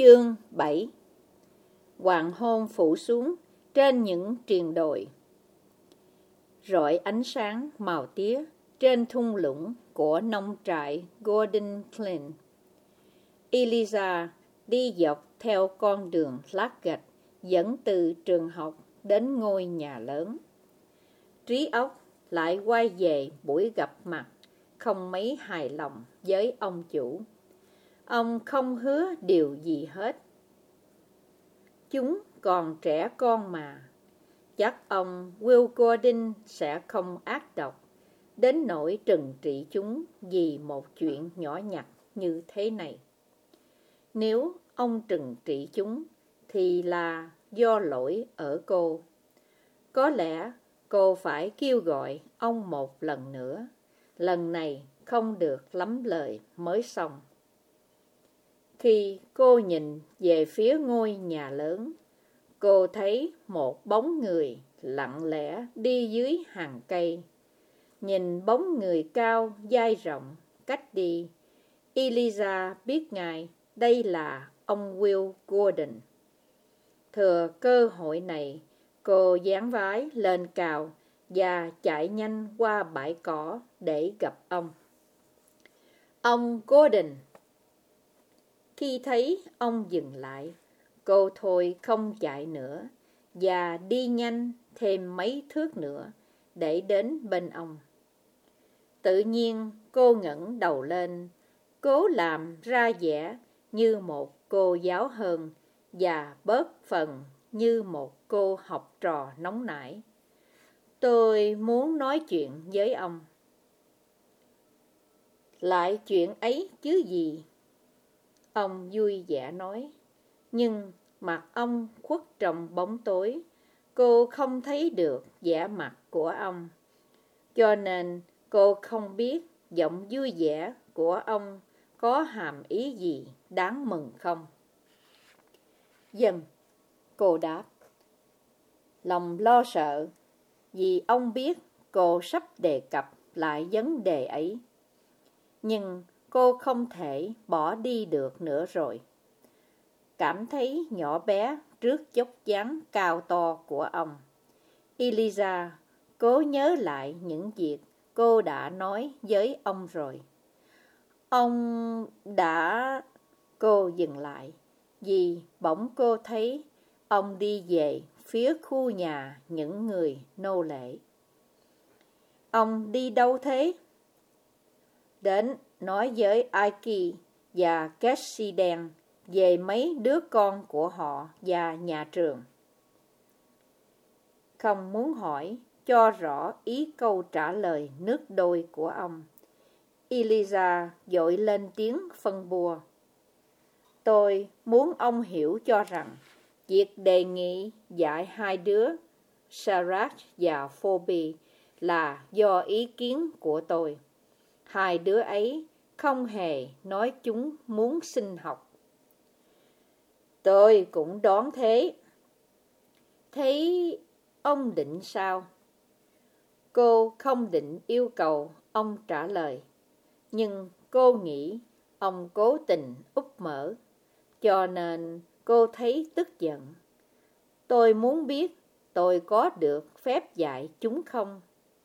Chương 7. Hoàng hôn phủ xuống trên những triền đồi, rọi ánh sáng màu tía trên thung lũng của nông trại Gordon Glen. Eliza đi dọc theo con đường lát gạch dẫn từ trường học đến ngôi nhà lớn. Trí óc lại quay về buổi gặp mặt không mấy hài lòng với ông chủ. Ông không hứa điều gì hết. Chúng còn trẻ con mà. Chắc ông Will Gordon sẽ không ác độc đến nỗi trừng trị chúng vì một chuyện nhỏ nhặt như thế này. Nếu ông trừng trị chúng thì là do lỗi ở cô. Có lẽ cô phải kêu gọi ông một lần nữa. Lần này không được lắm lời mới xong. Khi cô nhìn về phía ngôi nhà lớn, cô thấy một bóng người lặng lẽ đi dưới hàng cây. Nhìn bóng người cao, dai rộng, cách đi, Eliza biết ngay đây là ông Will Gordon. Thừa cơ hội này, cô giáng vái lên cào và chạy nhanh qua bãi cỏ để gặp ông. Ông Gordon! Khi thấy ông dừng lại, cô thôi không chạy nữa và đi nhanh thêm mấy thước nữa để đến bên ông. Tự nhiên cô ngẩng đầu lên, cố làm ra vẻ như một cô giáo hơn và bớt phần như một cô học trò nóng nảy. Tôi muốn nói chuyện với ông. Lại chuyện ấy chứ gì? Ông vui vẻ nói, nhưng mặt ông khuất trong bóng tối, cô không thấy được vẻ mặt của ông. Cho nên cô không biết giọng vui vẻ của ông có hàm ý gì đáng mừng không. Dần, cô đáp, lòng lo sợ, vì ông biết cô sắp đề cập lại vấn đề ấy. Nhưng cô không thể bỏ đi được nữa rồi. Cảm thấy nhỏ bé trước dốc dáng cao to của ông, Eliza cố nhớ lại những việc cô đã nói với ông rồi. Ông đã... Cô dừng lại, vì bỗng cô thấy ông đi về phía khu nhà những người nô lệ. Ông đi đâu thế? Đến nói với Ike và Cassidy về mấy đứa con của họ và nhà trường. Không muốn hỏi cho rõ ý câu trả lời nước đôi của ông, Eliza vội lên tiếng phân bua. Tôi muốn ông hiểu cho rằng việc đề nghị dạy hai đứa, Sarah và Phoebe, là do ý kiến của tôi. Hai đứa ấy không hề nói chúng muốn xin học. Tôi cũng đoán thế. Thế ông định sao? Cô không định yêu cầu ông trả lời, nhưng cô nghĩ ông cố tình úp mở, cho nên cô thấy tức giận. Tôi muốn biết tôi có được phép dạy chúng không?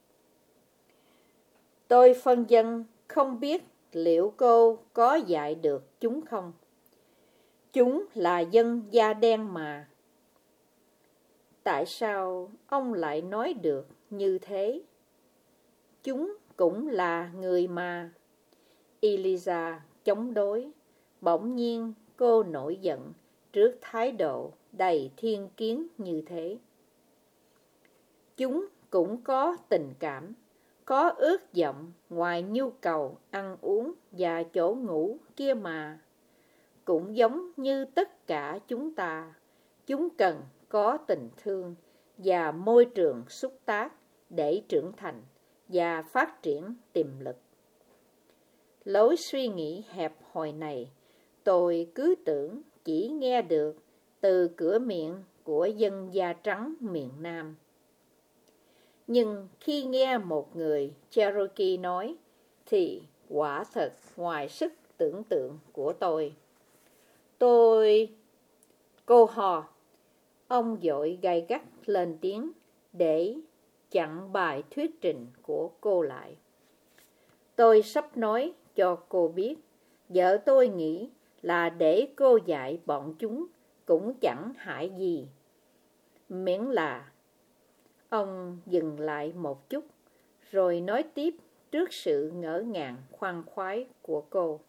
Tôi phân vân không biết liệu cô có dạy được chúng không. Chúng là dân da đen mà. Tại sao ông lại nói được như thế? Chúng cũng là người mà. Eliza chống đối. Bỗng nhiên cô nổi giận trước thái độ đầy thiên kiến như thế. Chúng cũng có tình cảm, có ước vọng ngoài nhu cầu ăn uống và chỗ ngủ kia mà. Cũng giống như tất cả chúng ta, chúng cần có tình thương và môi trường xúc tác để trưởng thành và phát triển tiềm lực. Lối suy nghĩ hẹp hòi này, tôi cứ tưởng chỉ nghe được từ cửa miệng của dân da trắng miền Nam. Nhưng khi nghe một người Cherokee nói, thì quả thật ngoài sức tưởng tượng của tôi. Cô hò. Ông vội gay gắt lên tiếng để chặn bài thuyết trình của cô lại. Tôi sắp nói cho cô biết, vợ tôi nghĩ là để cô dạy bọn chúng cũng chẳng hại gì. Miễn là... Ông dừng lại một chút, rồi nói tiếp trước sự ngỡ ngàng khoan khoái của cô.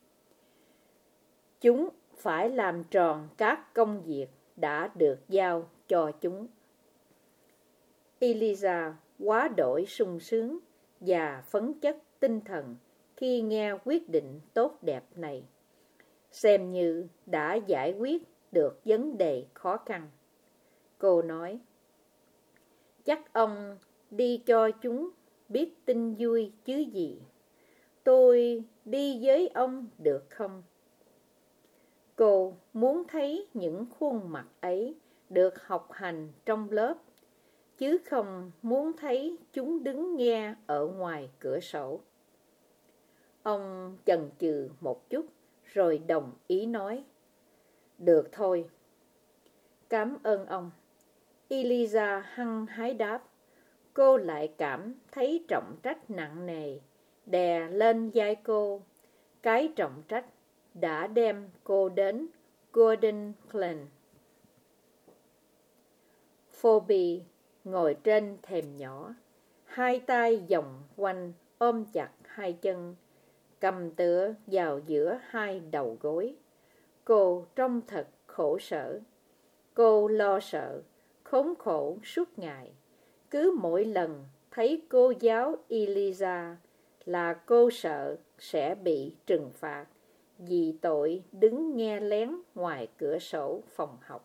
Chúng phải làm tròn các công việc đã được giao cho chúng. Eliza quá đổi sung sướng và phấn chất tinh thần khi nghe quyết định tốt đẹp này, xem như đã giải quyết được vấn đề khó khăn. Cô nói, chắc ông đi cho chúng biết tin vui chứ gì. Tôi đi với ông được không? Cô muốn thấy những khuôn mặt ấy được học hành trong lớp, chứ không muốn thấy chúng đứng nghe ở ngoài cửa sổ. Ông chần chừ một chút, rồi đồng ý nói, được thôi. Cảm ơn ông. Eliza hăng hái đáp. Cô lại cảm thấy trọng trách nặng nề đè lên vai cô. Cái trọng trách đã đem cô đến Golden Glen. Phoebe ngồi trên thềm nhỏ, hai tay vòng quanh ôm chặt hai chân, cầm tựa vào giữa hai đầu gối. Cô trông thật khổ sở. Cô lo sợ, khốn khổ suốt ngày. Cứ mỗi lần thấy cô giáo Eliza là cô sợ sẽ bị trừng phạt vì tội đứng nghe lén ngoài cửa sổ phòng học.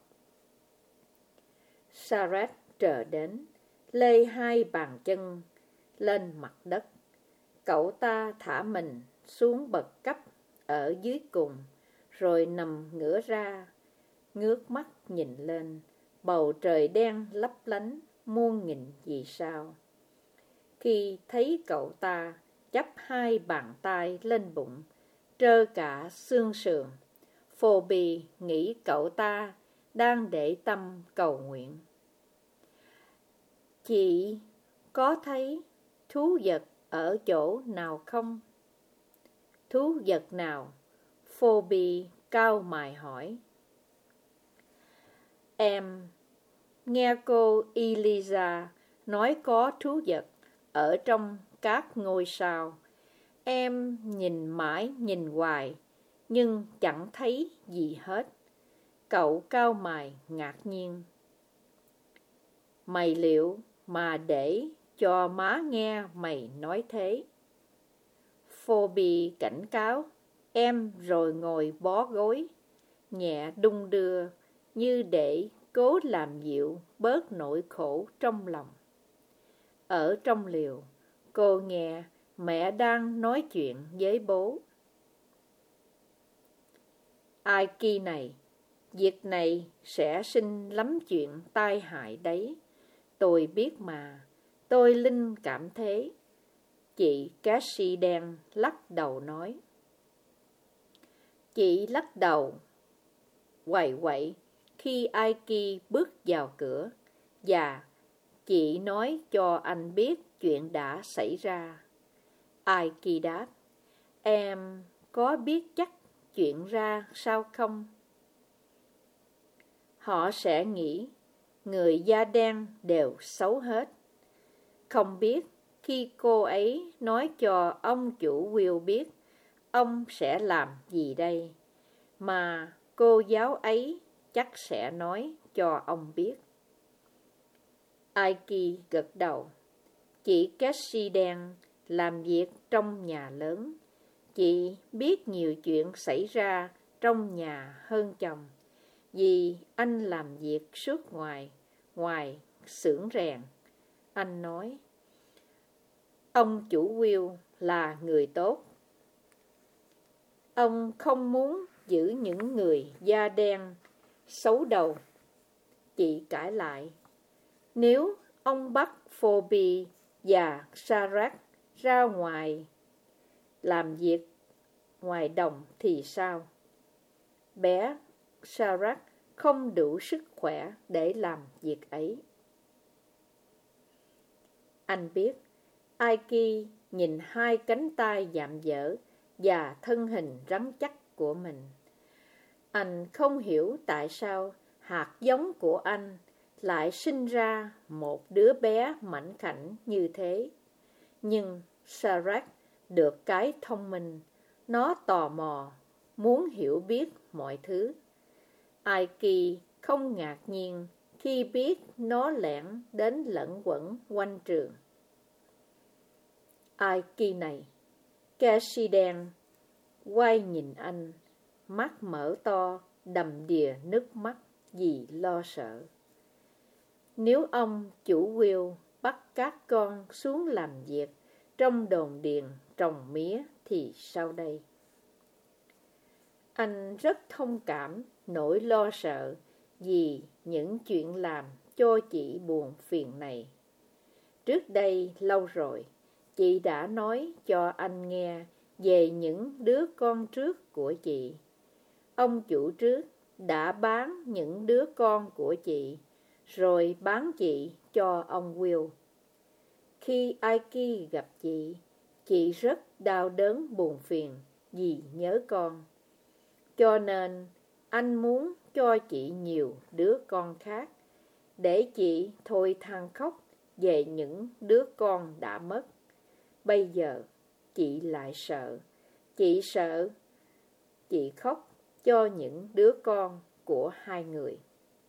Sarah trở đến, lê hai bàn chân lên mặt đất. Cậu ta thả mình xuống bậc cấp ở dưới cùng, rồi nằm ngửa ra, ngước mắt nhìn lên. Bầu trời đen lấp lánh muôn nghìn vì sao. Khi thấy cậu ta chắp hai bàn tay lên bụng, trơ cả xương sườn, Phoebe nghĩ cậu ta đang để tâm cầu nguyện. Chị có thấy thú vật ở chỗ nào không? Thú vật nào? Phoebe cau mày hỏi. Em nghe cô Eliza nói có thú vật ở trong các ngôi sao. Em nhìn mãi nhìn hoài, nhưng chẳng thấy gì hết. Cậu cau mày ngạc nhiên. Mày liệu mà để cho má nghe mày nói thế? Phoebe cảnh cáo em, rồi ngồi bó gối, nhẹ đung đưa như để cố làm dịu bớt nỗi khổ trong lòng. Ở trong liều, cô nghe mẹ đang nói chuyện với bố. Ai kia này, việc này sẽ sinh lắm chuyện tai hại đấy. Tôi biết mà, tôi linh cảm thế. Chị Cassie đen lắc đầu nói. Chị lắc đầu quậy quậy khi Aiki bước vào cửa, và chị nói cho anh biết chuyện đã xảy ra. Aiki đáp, em có biết chắc chuyện ra sao không? Họ sẽ nghĩ người da đen đều xấu hết. Không biết khi cô ấy nói cho ông chủ Will biết, ông sẽ làm gì đây? Mà cô giáo ấy chắc sẽ nói cho ông biết. Aiki gật đầu. Chị Cassie đen làm việc trong nhà lớn. Chị biết nhiều chuyện xảy ra trong nhà hơn chồng, vì anh làm việc suốt ngoài xưởng rèn. Anh nói, ông chủ Will là người tốt. Ông không muốn giữ những người da đen xấu đầu. Chị cãi lại, nếu ông bắt Phoebe và Sarah ra ngoài làm việc ngoài đồng thì sao? bé Sarah không đủ sức khỏe để làm việc ấy. Anh biết, Aiki nhìn hai cánh tay dạm dở và thân hình rắn chắc của mình. Anh không hiểu tại sao hạt giống của anh lại sinh ra một đứa bé mảnh khảnh như thế. Nhưng Sarah được cái thông minh, nó tò mò, muốn hiểu biết mọi thứ. Aiki không ngạc nhiên khi biết nó lẻn đến lẩn quẩn quanh trường. Aiki này, Keshi đen, quay nhìn anh, mắt mở to, đầm đìa nước mắt vì lo sợ. Nếu ông chủ Will bắt các con xuống làm việc trong đồn điền trồng mía thì sao đây? Anh rất thông cảm nỗi lo sợ vì những chuyện làm cho chị buồn phiền này. Trước đây lâu rồi, chị đã nói cho anh nghe về những đứa con trước của chị. Ông chủ trước đã bán những đứa con của chị, rồi bán chị cho ông Will. Khi Aiki gặp chị rất đau đớn buồn phiền vì nhớ con. Cho nên anh muốn cho chị nhiều đứa con khác, để chị thôi than khóc về những đứa con đã mất. Bây giờ chị lại sợ. Chị sợ chị khóc cho những đứa con của hai người.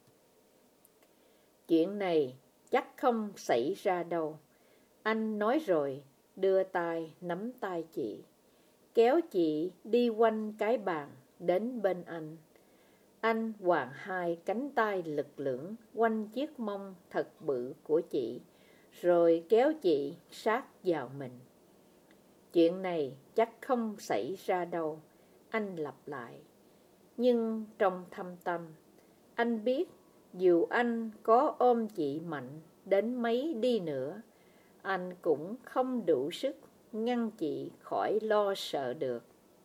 Chuyện này chắc không xảy ra đâu. Anh nói rồi, đưa tay nắm tay chị, kéo chị đi quanh cái bàn đến bên anh. Anh quàng hai cánh tay lực lưỡng quanh chiếc mông thật bự của chị, rồi kéo chị sát vào mình. Chuyện này chắc không xảy ra đâu, anh lặp lại. Nhưng trong thâm tâm, anh biết dù anh có ôm chị mạnh đến mấy đi nữa, anh cũng không đủ sức ngăn chị khỏi lo sợ được.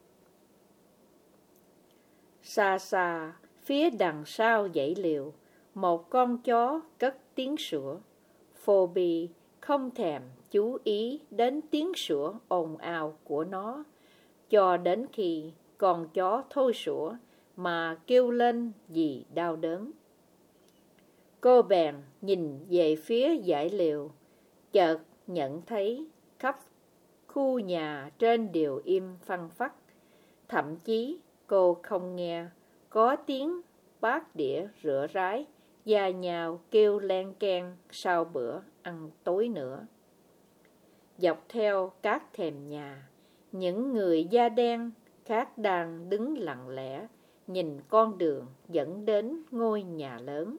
Xa xa, phía đằng sau dãy liều, một con chó cất tiếng sủa. Phoebe không thèm chú ý đến tiếng sủa ồn ào của nó, cho đến khi con chó thôi sủa mà kêu lên vì đau đớn. Cô bèn nhìn về phía dãy liều, chợt nhận thấy khắp khu nhà trên đều im phăng phắc. Thậm chí cô không nghe có tiếng bát đĩa rửa ráy và nhào kêu len keng sau bữa ăn tối nữa. Dọc theo các thềm nhà, những người da đen khác đang đứng lặng lẽ nhìn con đường dẫn đến ngôi nhà lớn.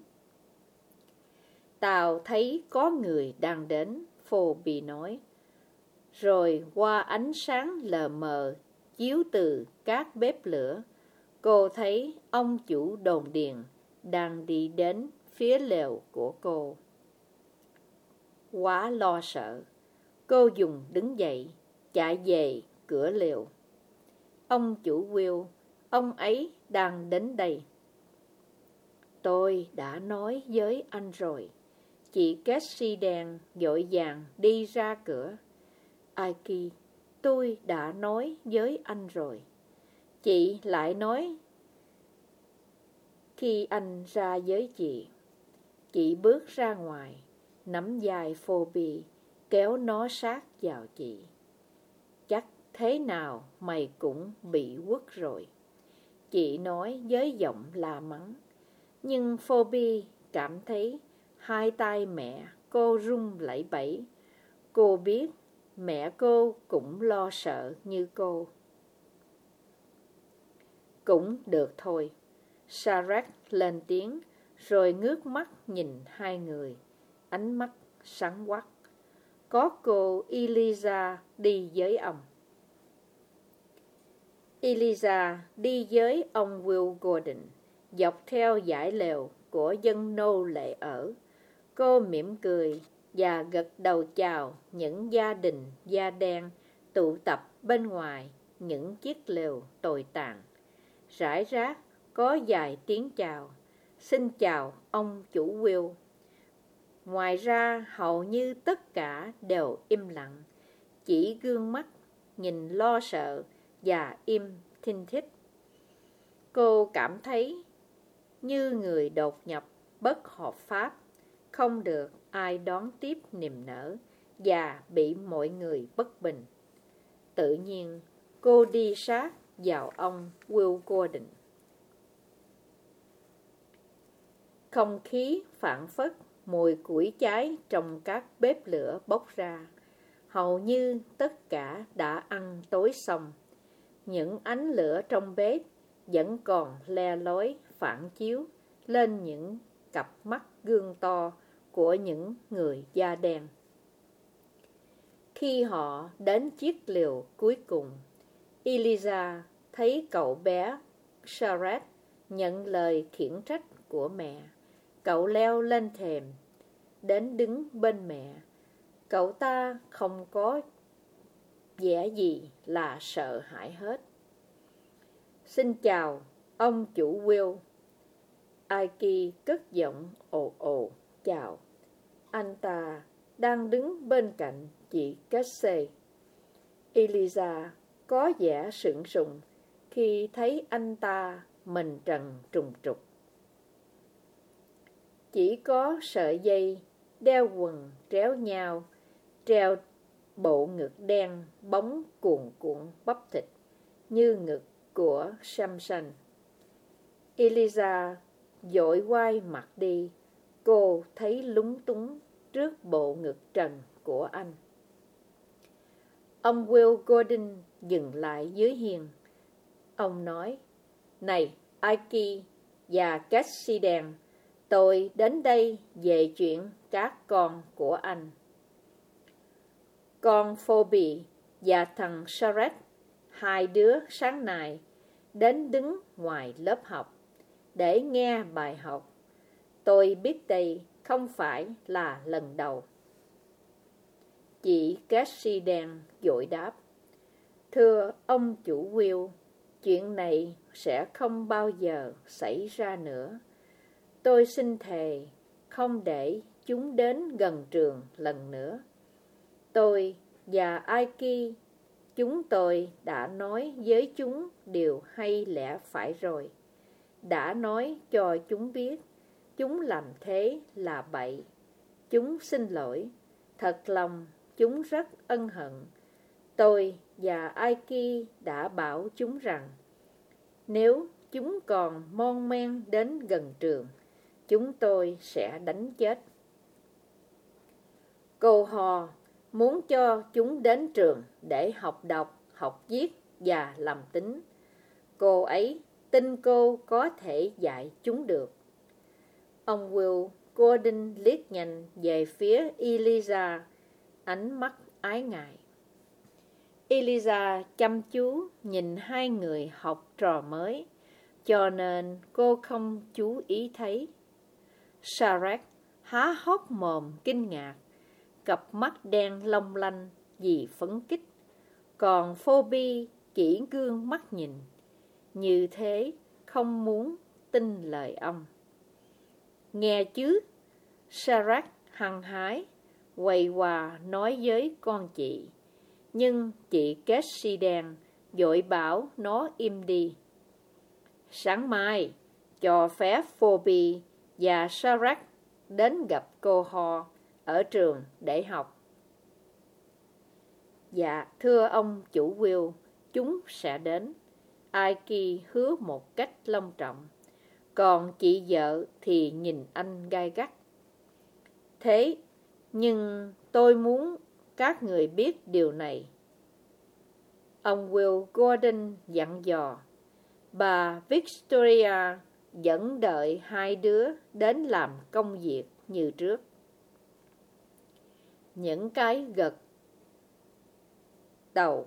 Tao thấy có người đang đến, Phoebe nói. Rồi qua ánh sáng lờ mờ chiếu từ các bếp lửa, cô thấy ông chủ đồn điền đang đi đến phía lều của cô. Quá lo sợ, cô dùng đứng dậy, chạy về cửa lều. Ông chủ Will, ông ấy đang đến đây. Tôi đã nói với anh rồi. Chị Cassie đen vội vàng đi ra cửa. Aiki, tôi đã nói với anh rồi. Chị lại nói khi anh ra với chị. Chị bước ra ngoài, nắm vai Phoebe, kéo nó sát vào chị. Chắc thế nào mày cũng bị quất rồi, chị nói với giọng la mắng. Nhưng Phoebe cảm thấy hai tay mẹ cô run lẩy bẩy. Cô biết mẹ cô cũng lo sợ như cô. Cũng được thôi, Sarah lên tiếng, rồi ngước mắt nhìn hai người, ánh mắt sáng quắc. Có cô Eliza đi với ông. Eliza đi với ông Will Gordon, dọc theo dãy lều của dân nô lệ ở. Cô mỉm cười và gật đầu chào những gia đình da đen tụ tập bên ngoài những chiếc lều tồi tàn. Rải rác có vài tiếng chào. Xin chào ông chủ Will. Ngoài ra hầu như tất cả đều im lặng, chỉ gương mắt nhìn lo sợ và im thinh thích. Cô cảm thấy như người đột nhập bất hợp pháp, không được ai đón tiếp niềm nở và bị mọi người bất bình. Tự nhiên, cô đi sát vào ông Will Gordon. Không khí phảng phất mùi củi cháy trong các bếp lửa bốc ra. Hầu như tất cả đã ăn tối xong. Những ánh lửa trong bếp vẫn còn le lói phản chiếu lên những cặp mắt gương to của những người da đen. Khi họ đến chiếc lều cuối cùng, Eliza thấy cậu bé Charlotte nhận lời khiển trách của mẹ. Cậu leo lên thềm, đến đứng bên mẹ. Cậu ta không có vẻ gì là sợ hãi hết. Xin chào, ông chủ Will. Ike cất giọng ồ ồ chào. Anh ta đang đứng bên cạnh chị Casey. Eliza có vẻ sững sùng khi thấy anh ta mình trần trùng trục. Chỉ có sợi dây đeo quần tréo nhau, treo bộ ngực đen bóng cuồn cuộn bắp thịt như ngực của Samson. Eliza vội quay mặt đi. Cô thấy lúng túng trước bộ ngực trần của anh. Ông Will Gordon dừng lại dưới hiên. Ông nói, này Ike và Cassidy, tôi đến đây về chuyện các con của anh. Con Phoebe và thằng Charlotte, hai đứa sáng nay, đến đứng ngoài lớp học để nghe bài học. Tôi biết đây không phải là lần đầu. Chị Cassidy vội đáp, thưa ông chủ Will, chuyện này sẽ không bao giờ xảy ra nữa. Tôi xin thề không để chúng đến gần trường lần nữa. Tôi và Ike, chúng tôi đã nói với chúng điều hay lẽ phải rồi. Đã nói cho chúng biết chúng làm thế là bậy. Chúng xin lỗi. Thật lòng chúng rất ân hận. Tôi và Ike đã bảo chúng rằng nếu chúng còn mon men đến gần trường, chúng tôi sẽ đánh chết. Cô Ho muốn cho chúng đến trường để học đọc, học viết và làm tính. Cô ấy tin cô có thể dạy chúng được. Ông Will Gordon liếc nhanh về phía Eliza, ánh mắt ái ngại. Eliza chăm chú nhìn hai người học trò mới, cho nên cô không chú ý thấy. Sarah há hốc mồm kinh ngạc, cặp mắt đen long lanh vì phấn kích. Còn Phoebe chỉ gương mắt nhìn, như thế không muốn tin lời ông. Nghe chứ, Sarah hăng hái, quay qua nói với con chị. Nhưng chị Cassidy vội bảo nó im đi. Sáng mai, cho phép Phoebe và Sarah đến gặp cô Ho ở trường để học. Dạ, thưa ông chủ Will, chúng sẽ đến. Ike hứa một cách long trọng. Còn chị vợ thì nhìn anh gai gắt. Thế, nhưng tôi muốn các người biết điều này. Ông Will Gordon dặn dò. Bà Victoria vẫn đợi hai đứa đến làm công việc như trước. Những cái gật đầu,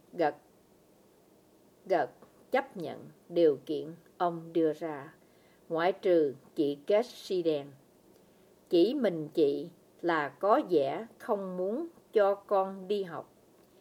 gật chấp nhận điều kiện ông đưa ra, ngoại trừ chị Cassidy. Chỉ mình chị là có vẻ không muốn cho con đi học.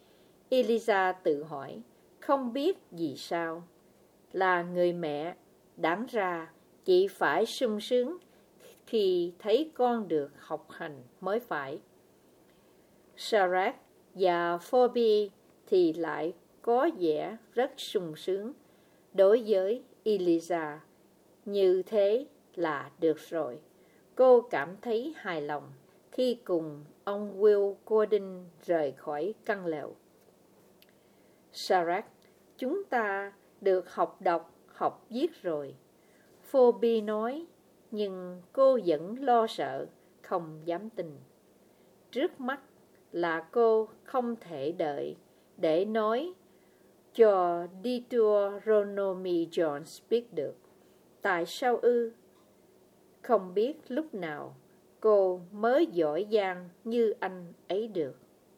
Eliza tự hỏi, không biết vì sao. Là người mẹ Đáng ra chị phải sung sướng khi thấy con được học hành mới phải. Shadrach và Phoebe thì lại có vẻ rất sung sướng đối với Eliza. Như thế là được rồi. Cô cảm thấy hài lòng khi cùng ông Will Gordon rời khỏi căn lều. Shadrach, chúng ta được học đọc, học viết rồi, Phoebe nói, nhưng cô vẫn lo sợ, không dám tin. Trước mắt là cô không thể đợi để nói cho Deuteronomy Jones biết được. Tại sao ư? Không biết lúc nào cô mới giỏi giang như anh ấy được.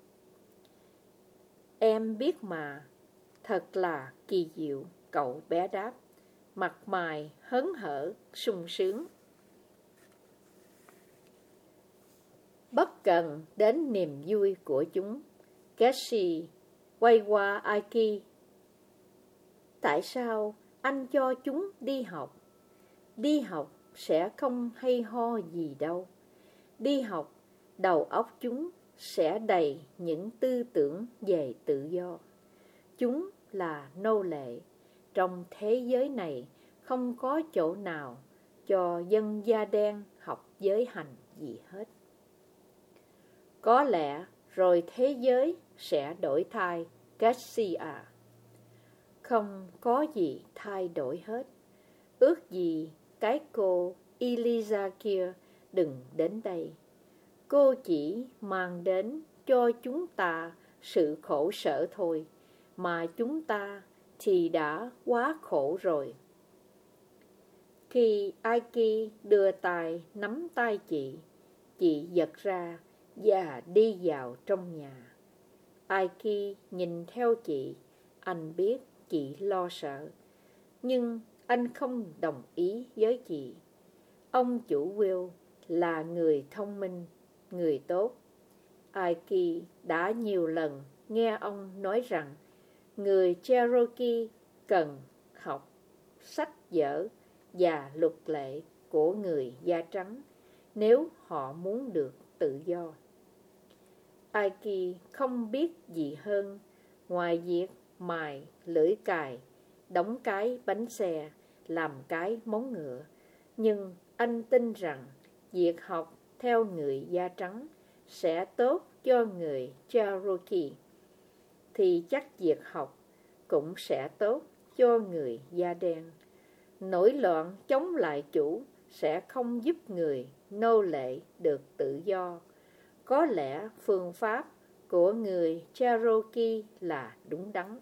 Em biết mà, thật là kỳ diệu, cậu bé đáp, mặt mày hớn hở, sung sướng. Bất cần đến niềm vui của chúng, Cassie quay qua Aki. Tại sao anh cho chúng đi học? Đi học sẽ không hay ho gì đâu. Đi học, đầu óc chúng sẽ đầy những tư tưởng về tự do. Chúng là nô lệ. Trong thế giới này không có chỗ nào cho dân da đen học giới hành gì hết. Có lẽ rồi thế giới sẽ đổi thay, Cassie à. Không có gì thay đổi hết. Ước gì cái cô Eliza kia đừng đến đây. Cô chỉ mang đến cho chúng ta sự khổ sở thôi, mà chúng ta thì đã quá khổ rồi. Khi Aki đưa tay nắm tay chị giật ra và đi vào trong nhà. Aki nhìn theo chị, anh biết chị lo sợ, nhưng anh không đồng ý với chị. Ông chủ Will là người thông minh, người tốt. Aki đã nhiều lần nghe ông nói rằng người Cherokee cần học sách vở và luật lệ của người da trắng nếu họ muốn được tự do. Aki không biết gì hơn ngoài việc mài lưỡi cài, đóng cái bánh xe, làm cái móng ngựa. Nhưng anh tin rằng việc học theo người da trắng sẽ tốt cho người Cherokee, thì chắc việc học cũng sẽ tốt cho người da đen. Nổi loạn chống lại chủ sẽ không giúp người nô lệ được tự do. Có lẽ phương pháp của người Cherokee là đúng đắn.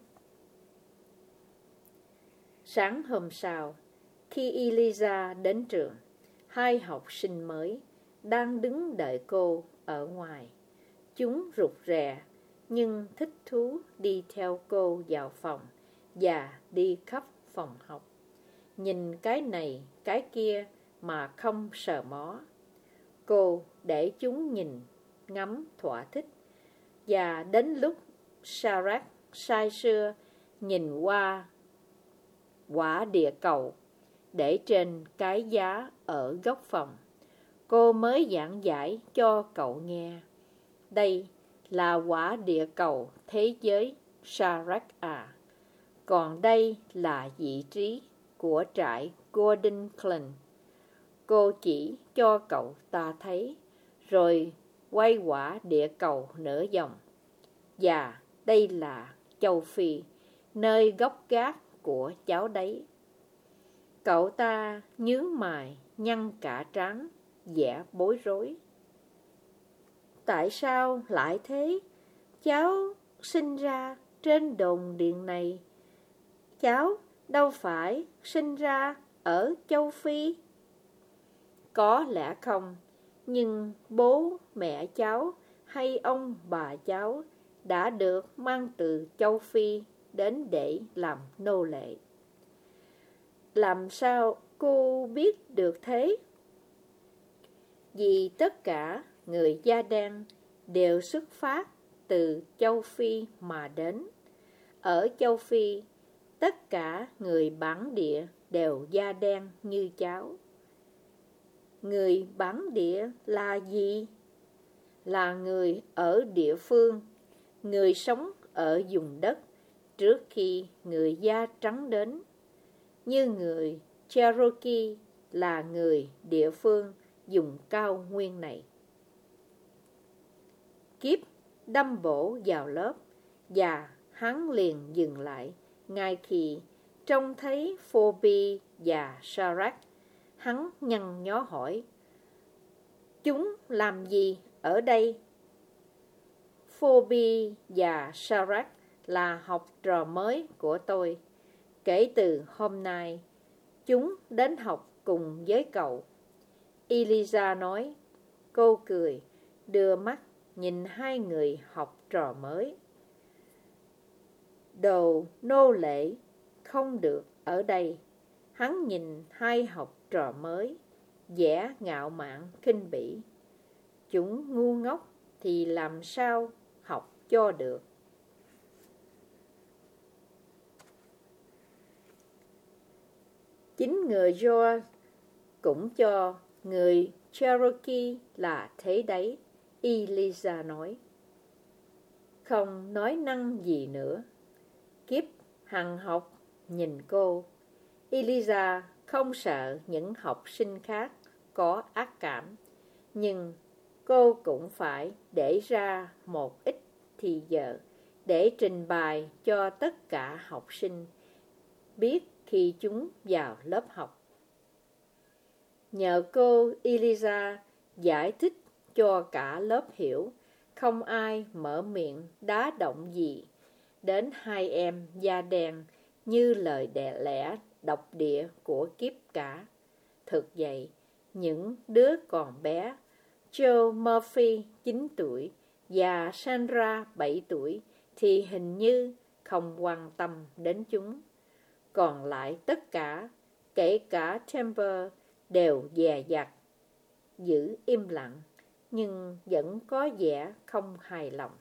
Sáng hôm sau, khi Eliza đến trường, hai học sinh mới đang đứng đợi cô ở ngoài. Chúng rụt rè nhưng thích thú đi theo cô vào phòng và đi khắp phòng học. Nhìn cái này, cái kia mà không sờ mó. Cô để chúng nhìn, ngắm thỏa thích. Và đến lúc Shadrach say sưa nhìn qua quả địa cầu để trên cái giá ở góc phòng, cô mới giảng giải cho cậu nghe. Đây là quả địa cầu thế giới, Shadrach à. Còn đây là vị trí của trại Gordon Glen. Cô chỉ cho cậu ta thấy, rồi quay quả địa cầu nửa vòng. Và đây là châu Phi, nơi gốc gác của cháu đấy. Cậu ta nhướng mày, nhăn cả trán, vẻ bối rối. Tại sao lại thế? Cháu sinh ra trên đồn điện này. Cháu đâu phải sinh ra ở châu Phi. Có lẽ không, nhưng bố mẹ cháu hay ông bà cháu đã được mang từ châu Phi đến để làm nô lệ. Làm sao cô biết được thế? Vì tất cả người da đen đều xuất phát từ châu Phi mà đến. Ở châu Phi, tất cả người bản địa đều da đen như cháo. Người bản địa là gì? Là người ở địa phương, người sống ở vùng đất trước khi người da trắng đến. Như người Cherokee là người địa phương vùng cao nguyên này. Kip đâm bổ vào lớp và hắn liền dừng lại ngay khi trông thấy Phoebe và Sharak. Hắn nhăn nhó hỏi: chúng làm gì ở đây? Phoebe và Sharak là học trò mới của tôi. Kể từ hôm nay, chúng đến học cùng với cậu. Eliza nói. Cô cười, đưa mắt nhìn hai người học trò mới. Đồ nô lệ không được ở đây. Hắn nhìn hai học trò mới, vẻ ngạo mạn khinh bỉ. Chúng ngu ngốc thì làm sao học cho được. Chính người George cũng cho người Cherokee là thế đấy, Eliza nói. Không nói năng gì nữa. Kip hằng học nhìn cô. Eliza không sợ những học sinh khác có ác cảm, nhưng cô cũng phải để ra một ít thì giờ để trình bày cho tất cả học sinh biết khi chúng vào lớp học. Nhờ cô Eliza giải thích cho cả lớp hiểu, không ai mở miệng đá động gì đến hai em da đen như lời đẻ lẽ độc địa của Kip cả. Thực vậy, những đứa còn bé, Joe Murphy 9 tuổi và Sandra 7 tuổi thì hình như không quan tâm đến chúng. Còn lại tất cả, kể cả Temper, đều dè dặt, giữ im lặng, nhưng vẫn có vẻ không hài lòng.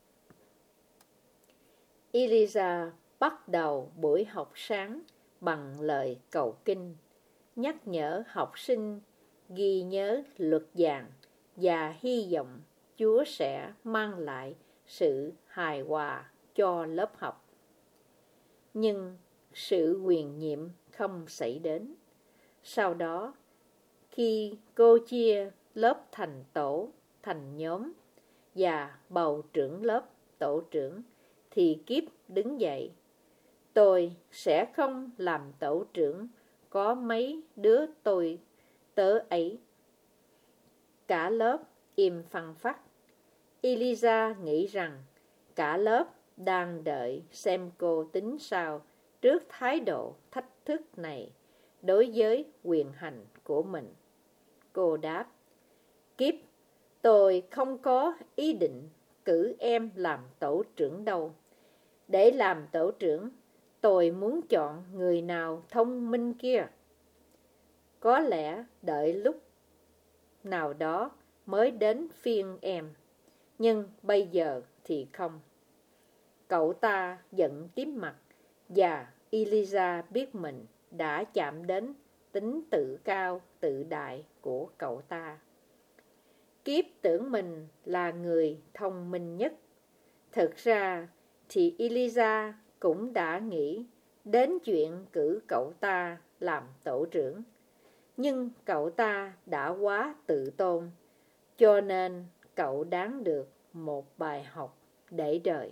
Eliza bắt đầu buổi học sáng bằng lời cầu kinh, nhắc nhở học sinh ghi nhớ luật vàng và hy vọng Chúa sẽ mang lại sự hài hòa cho lớp học. Nhưng sự huyền nhiệm không xảy đến. Sau đó, khi cô chia lớp thành tổ, thành nhóm và bầu trưởng lớp, tổ trưởng, thì Kip đứng dậy. Tôi sẽ không làm tổ trưởng có mấy đứa tôi tớ ấy. Cả lớp im phăng phắc. Eliza nghĩ rằng cả lớp đang đợi xem cô tính sao trước thái độ thách thức này đối với quyền hành của mình. Cô đáp: Kip, tôi không có ý định cử em làm tổ trưởng đâu. Để làm tổ trưởng, tôi muốn chọn người nào thông minh kia. Có lẽ đợi lúc nào đó mới đến phiên em, nhưng bây giờ thì không. Cậu ta giận tím mặt, và Eliza biết mình đã chạm đến tính tự cao, tự đại của cậu ta. Kip tưởng mình là người thông minh nhất. Thực ra thì Eliza cũng đã nghĩ đến chuyện cử cậu ta làm tổ trưởng. Nhưng cậu ta đã quá tự tôn, cho nên cậu đáng được một bài học để đời.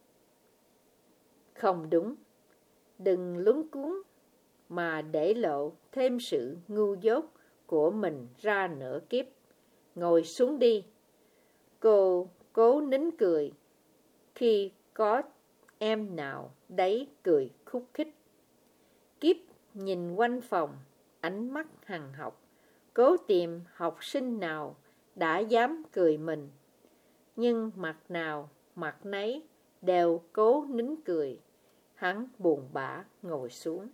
Không đúng, đừng luống cuống mà để lộ thêm sự ngu dốt của mình ra nữa Kip. Ngồi xuống đi. Cô cố nín cười khi có em nào đấy cười khúc khích. Kip nhìn quanh phòng, ánh mắt hằn học, cố tìm học sinh nào đã dám cười mình. Nhưng mặt nào mặt nấy đều cố nín cười. Hắn buồn bã ngồi xuống.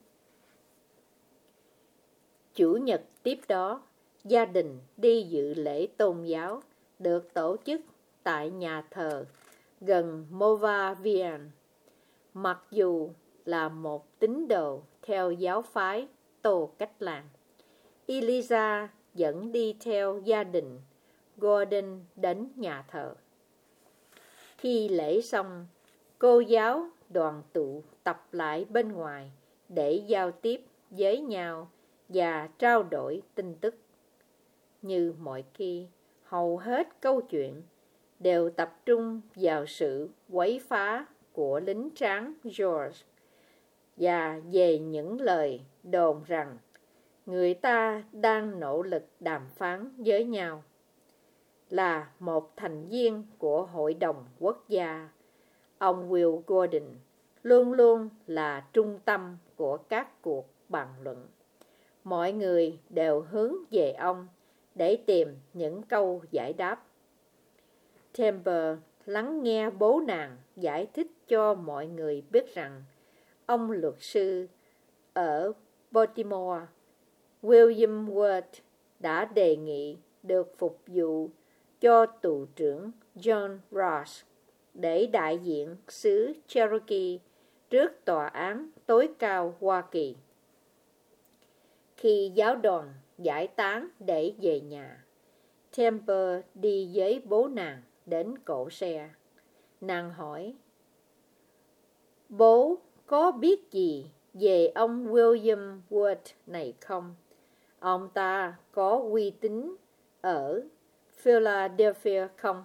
Chủ nhật tiếp đó, gia đình đi dự lễ tôn giáo được tổ chức tại nhà thờ gần Moravian. Mặc dù là một tín đồ theo giáo phái Tô Cách Lan. Eliza dẫn đi theo gia đình Gordon đến nhà thờ. Khi lễ xong, cô giáo đoàn tụ tập lại bên ngoài để giao tiếp với nhau và trao đổi tin tức. Như mọi khi, hầu hết câu chuyện đều tập trung vào sự quấy phá của lính tráng George và về những lời đồn rằng người ta đang nỗ lực đàm phán với nhau. Là một thành viên của Hội đồng Quốc gia, ông Will Gordon luôn luôn là trung tâm của các cuộc bàn luận. Mọi người đều hướng về ông để tìm những câu giải đáp. Temple lắng nghe bố nàng giải thích cho mọi người biết rằng ông luật sư ở Baltimore, William Ward, đã đề nghị được phục vụ cho tù trưởng John Ross để đại diện xứ Cherokee trước tòa án tối cao Hoa Kỳ. Khi giáo đoàn giải tán để về nhà, Temple đi với bố nàng đến cỗ xe. Nàng hỏi: "Bố có biết gì về ông William Ward này không? Ông ta có uy tín ở Philadelphia không?"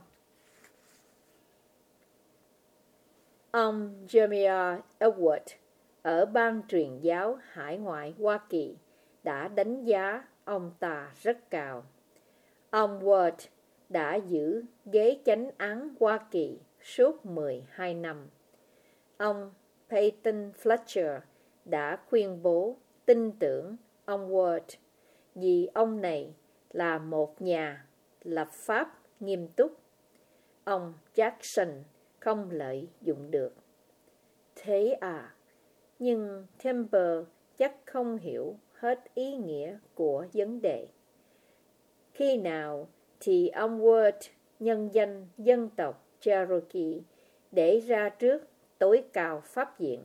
Ông Jeremiah Edward ở ban truyền giáo hải ngoại Hoa Kỳ đã đánh giá ông ta rất cao. Ông Ward đã giữ ghế chánh án Hoa Kỳ suốt 12 năm. Ông Peyton Fletcher đã khuyên bố tin tưởng ông Ward vì ông này là một nhà lập pháp nghiêm túc. Ông Jackson không lợi dụng được. Thế à, nhưng Temple chắc không hiểu hết ý nghĩa của vấn đề. Khi nào thì ông Ward nhân danh dân tộc Cherokee để ra trước tối cao pháp viện?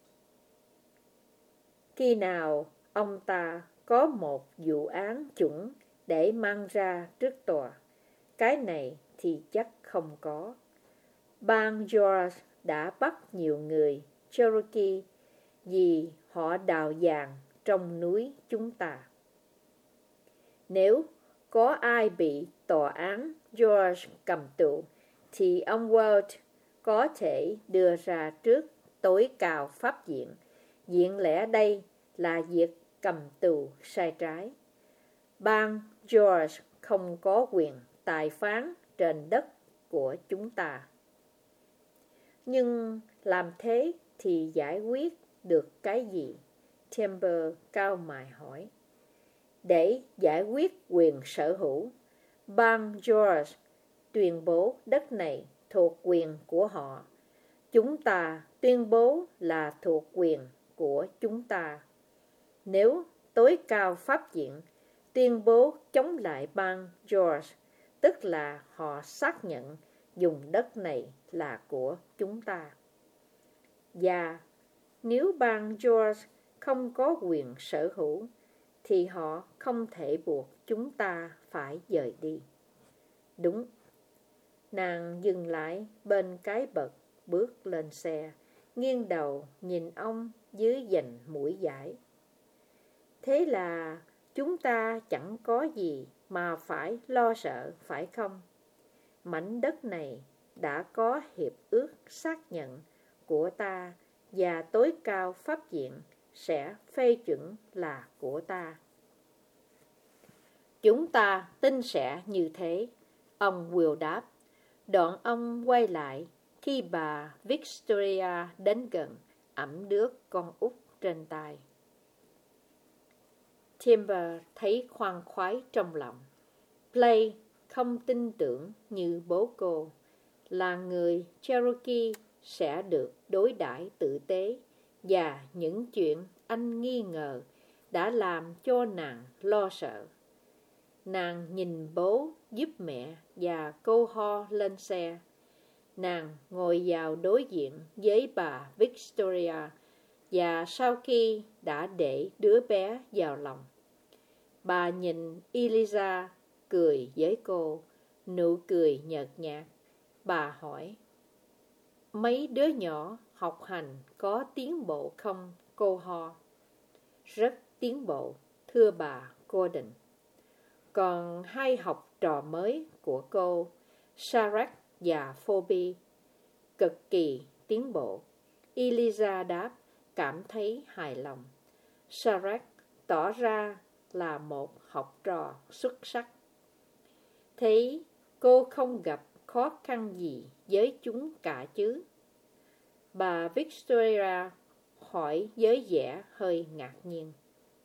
Khi nào ông ta có một vụ án chuẩn để mang ra trước tòa? Cái này thì chắc không có. Bang Georgia đã bắt nhiều người Cherokee vì họ đào vàng trong núi chúng ta. Nếu có ai bị tòa án George cầm tù, thì ông Ward có thể đưa ra trước tối cao pháp viện. Diện lẽ đây là việc cầm tù sai trái. Bang George không có quyền tài phán trên đất của chúng ta. Nhưng làm thế thì giải quyết được cái gì? Temple cau mày hỏi. Để giải quyết quyền sở hữu, bang George tuyên bố đất này thuộc quyền của họ. Chúng ta tuyên bố là thuộc quyền của chúng ta. Nếu tối cao pháp viện tuyên bố chống lại bang George, tức là họ xác nhận vùng đất này là của chúng ta. Và nếu bang George không có quyền sở hữu, thì họ không thể buộc chúng ta phải dời đi. Đúng. Nàng dừng lại bên cái bậc, bước lên xe, nghiêng đầu nhìn ông dưới dành mũi dãi. Thế là chúng ta chẳng có gì mà phải lo sợ, phải không? Mảnh đất này đã có hiệp ước xác nhận của ta và tối cao pháp viện sẽ phê chuẩn là của ta. Chúng ta tin sẽ như thế, ông Will đáp. Đoạn ông quay lại khi bà Victoria đến gần, ẵm đứa con út trên tay. Timber thấy khoan khoái trong lòng. Play không tin tưởng như bố cô, là người Cherokee sẽ được đối đãi tử tế, và những chuyện anh nghi ngờ đã làm cho nàng lo sợ. Nàng nhìn bố giúp mẹ và cô ho lên xe. Nàng ngồi vào đối diện với bà Victoria, Và sau khi đã để đứa bé vào lòng, bà nhìn Eliza cười với cô, nụ cười nhợt nhạt. Bà hỏi, mấy đứa nhỏ học hành có tiến bộ không, cô Ho? Rất tiến bộ, thưa bà Gordon. Còn hai học trò mới của cô, Sarah và Phoebe, cực kỳ tiến bộ. Eliza đáp, cảm thấy hài lòng. Sarah tỏ ra là một học trò xuất sắc. Thế cô không gặp khó khăn gì với chúng cả chứ? Bà Victoria hỏi với vẻ hơi ngạc nhiên.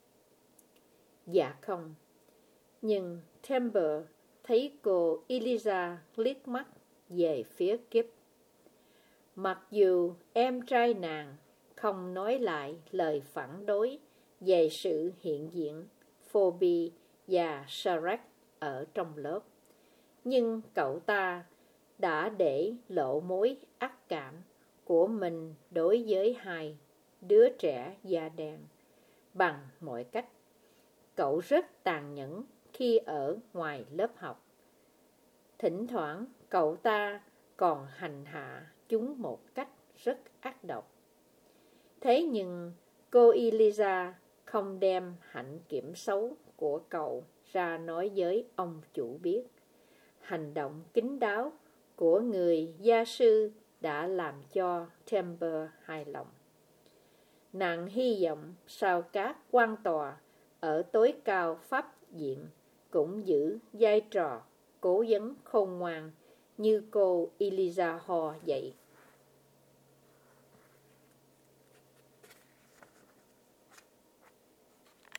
Dạ không. Nhưng Temple thấy cô Eliza liếc mắt về phía Kip. Mặc dù em trai nàng không nói lại lời phản đối về sự hiện diện Phoebe và Sarah ở trong lớp, nhưng cậu ta đã để lộ mối ác cảm của mình đối với hai đứa trẻ da đen bằng mọi cách. Cậu rất tàn nhẫn khi ở ngoài lớp học. Thỉnh thoảng cậu ta còn hành hạ chúng một cách rất ác độc. Thế nhưng cô Eliza không đem hạnh kiểm xấu của cậu ra nói với ông chủ biết. Hành động kín đáo của người gia sư đã làm cho Temple hài lòng. Nàng hy vọng sau các quan tòa ở tối cao pháp viện cũng giữ vai trò cố vấn khôn ngoan như cô Eliza Ho vậy.